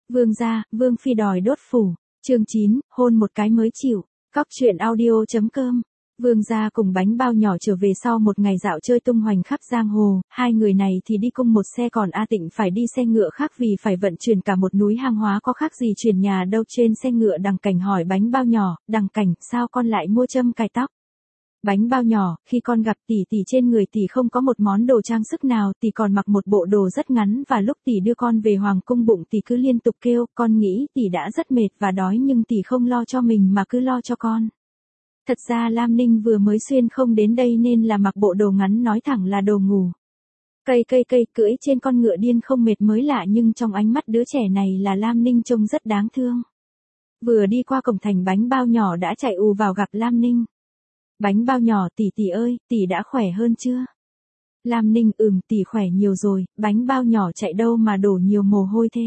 Vương gia, Vương phi đòi đốt phủ. Chương 9, hôn một cái mới chịu. Cóc truyện audio.com. Vương gia cùng bánh bao nhỏ trở về sau một ngày dạo chơi tung hoành khắp giang hồ, hai người này thì đi cùng một xe, còn A Tịnh phải đi xe ngựa khác vì phải vận chuyển cả một núi hàng hóa, có khác gì chuyển nhà đâu. Trên xe ngựa Đằng Cảnh hỏi bánh bao nhỏ, Đằng Cảnh, sao con lại mua châm cài tóc? Bánh bao nhỏ, khi con gặp tỷ tỷ trên người tỷ không có một món đồ trang sức nào, tỷ còn mặc một bộ đồ rất ngắn, và lúc tỷ đưa con về hoàng cung bụng tỷ cứ liên tục kêu, con nghĩ tỷ đã rất mệt và đói nhưng tỷ không lo cho mình mà cứ lo cho con. Thật ra Lam Ninh vừa mới xuyên không đến đây nên là mặc bộ đồ ngắn, nói thẳng là đồ ngủ. Cây cưỡi trên con ngựa điên không mệt mới lạ, nhưng trong ánh mắt đứa trẻ này là Lam Ninh trông rất đáng thương. Vừa đi qua cổng thành bánh bao nhỏ đã chạy ù vào gặp Lam Ninh. Bánh bao nhỏ, tỷ ơi, tỷ đã khỏe hơn chưa? Lam Ninh, tỷ khỏe nhiều rồi. Bánh bao nhỏ chạy đâu mà đổ nhiều mồ hôi thế?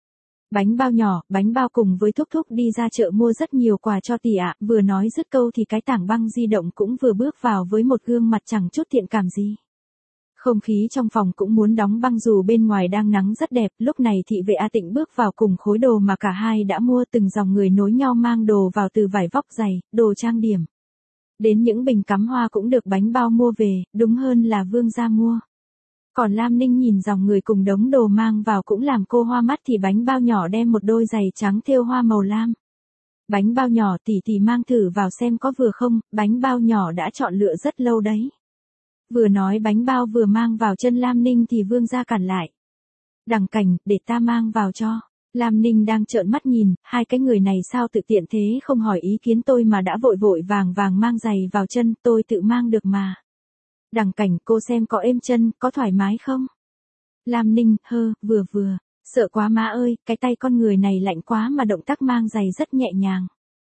Bánh bao nhỏ, bánh bao cùng với Thúc Thúc đi ra chợ mua rất nhiều quà cho tỷ ạ. Vừa nói dứt câu thì cái tảng băng di động cũng vừa bước vào với một gương mặt chẳng chút thiện cảm gì. Không khí trong phòng cũng muốn đóng băng dù bên ngoài đang nắng rất đẹp. Lúc này thị vệ A Tịnh bước vào cùng khối đồ mà cả hai đã mua, từng dòng người nối nhau mang đồ vào, từ vải vóc dày, đồ trang điểm. Đến những bình cắm hoa cũng được bánh bao mua về, đúng hơn là Vương gia mua. Còn Lam Ninh nhìn dòng người cùng đống đồ mang vào cũng làm cô hoa mắt, thì bánh bao nhỏ đem một đôi giày trắng thêu hoa màu lam. Bánh bao nhỏ, tỷ mang thử vào xem có vừa không, bánh bao nhỏ đã chọn lựa rất lâu đấy. Vừa nói bánh bao vừa mang vào chân Lam Ninh thì Vương gia cản lại. Đằng Cảnh, để ta mang vào cho. Lam Ninh đang trợn mắt nhìn, hai cái người này sao tự tiện thế, không hỏi ý kiến tôi mà đã vội vàng mang giày vào chân, tôi tự mang được mà. Đằng Cảnh, cô xem có êm chân, có thoải mái không? Lam Ninh, vừa, sợ quá má ơi, cái tay con người này lạnh quá mà động tác mang giày rất nhẹ nhàng.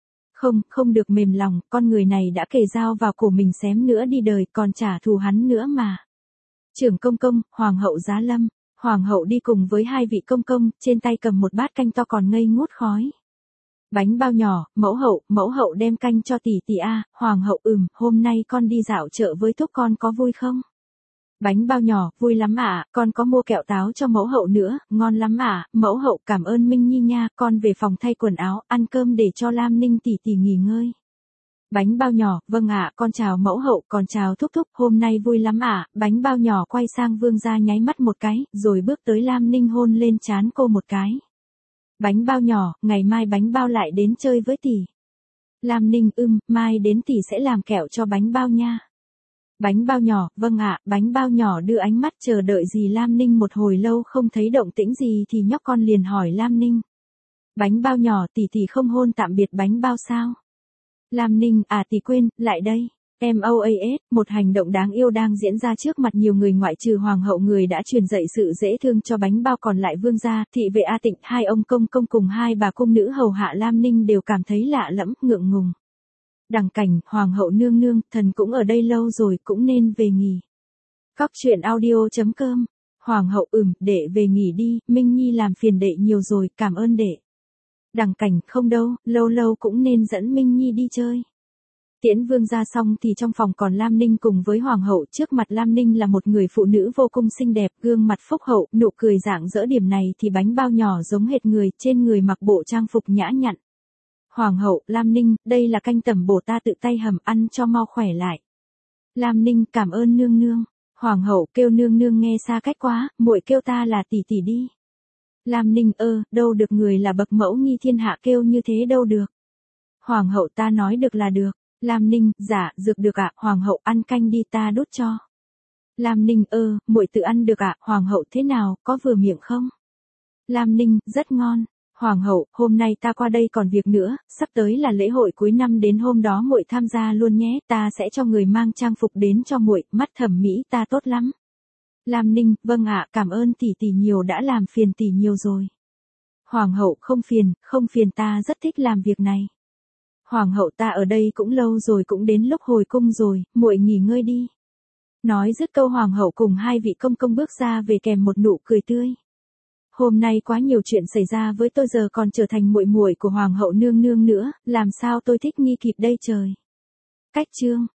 Không được mềm lòng, con người này đã kề dao vào cổ mình xém nữa đi đời, còn trả thù hắn nữa mà. Trưởng công, Hoàng hậu giá lâm. Hoàng hậu đi cùng với hai vị công, trên tay cầm một bát canh to còn ngây ngút khói. Bánh bao nhỏ, mẫu hậu đem canh cho tỷ a. Hoàng hậu, hôm nay con đi dạo chợ với Thúc con có vui không? Bánh bao nhỏ, vui lắm ạ, con có mua kẹo táo cho mẫu hậu nữa, ngon lắm ạ, mẫu hậu cảm ơn Minh Nhi nha, con về phòng thay quần áo, ăn cơm để cho Lam Ninh tỷ nghỉ ngơi. Bánh bao nhỏ, vâng ạ, con chào mẫu hậu, còn chào Thúc, hôm nay vui lắm ạ. Bánh bao nhỏ quay sang Vương gia nháy mắt một cái, rồi bước tới Lam Ninh hôn lên trán cô một cái. Bánh bao nhỏ, ngày mai bánh bao lại đến chơi với tỷ. Lam Ninh, mai đến tỷ sẽ làm kẹo cho bánh bao nha. Bánh bao nhỏ, vâng ạ, bánh bao nhỏ đưa ánh mắt chờ đợi gì Lam Ninh, một hồi lâu không thấy động tĩnh gì thì nhóc con liền hỏi Lam Ninh. Bánh bao nhỏ, tỷ không hôn tạm biệt bánh bao sao? Lam Ninh, tỷ quên, lại đây. MOAS, một hành động đáng yêu đang diễn ra trước mặt nhiều người ngoại trừ Hoàng hậu, người đã truyền dạy sự dễ thương cho bánh bao, còn lại Vương gia, thị vệ A Tịnh, hai ông công cùng hai bà cung nữ hầu hạ Lam Ninh đều cảm thấy lạ lẫm, ngượng ngùng. Đằng Cảnh, Hoàng hậu nương nương, thần cũng ở đây lâu rồi, cũng nên về nghỉ. Cóc truyện audio.com. Hoàng hậu, đệ về nghỉ đi, Minh Nhi làm phiền đệ nhiều rồi, cảm ơn đệ. Đằng Cảnh, không đâu, lâu cũng nên dẫn Minh Nhi đi chơi. Tiễn Vương gia xong thì trong phòng còn Lam Ninh cùng với Hoàng hậu, trước mặt Lam Ninh là một người phụ nữ vô cùng xinh đẹp, gương mặt phúc hậu, nụ cười rạng rỡ, điểm này thì bánh bao nhỏ giống hệt người, trên người mặc bộ trang phục nhã nhặn. Hoàng hậu, Lam Ninh, đây là canh tẩm bổ ta tự tay hầm, ăn cho mau khỏe lại. Lam Ninh, cảm ơn nương nương. Hoàng hậu, kêu nương nương nghe xa cách quá, muội kêu ta là tỷ đi. Lam Ninh, đâu được, người là bậc mẫu nghi thiên hạ kêu như thế đâu được. Hoàng hậu, ta nói được là được. Lam Ninh, dạ, dược được ạ, Hoàng hậu ăn canh đi ta đút cho. Lam Ninh, muội tự ăn được ạ, Hoàng hậu thế nào, có vừa miệng không? Lam Ninh, rất ngon. Hoàng hậu, hôm nay ta qua đây còn việc nữa, sắp tới là lễ hội cuối năm, đến hôm đó muội tham gia luôn nhé, ta sẽ cho người mang trang phục đến cho muội, mắt thẩm mỹ ta tốt lắm. Lam Ninh, vâng ạ, cảm ơn tỷ nhiều, đã làm phiền tỷ nhiều rồi. Hoàng hậu, không phiền, ta rất thích làm việc này. Hoàng hậu, ta ở đây cũng lâu rồi, cũng đến lúc hồi cung rồi, muội nghỉ ngơi đi. Nói dứt câu Hoàng hậu cùng hai vị công bước ra về kèm một nụ cười tươi. Hôm nay quá nhiều chuyện xảy ra với tôi, giờ còn trở thành muội của Hoàng hậu nương nương nữa, làm sao tôi thích nghi kịp đây trời. Cách chương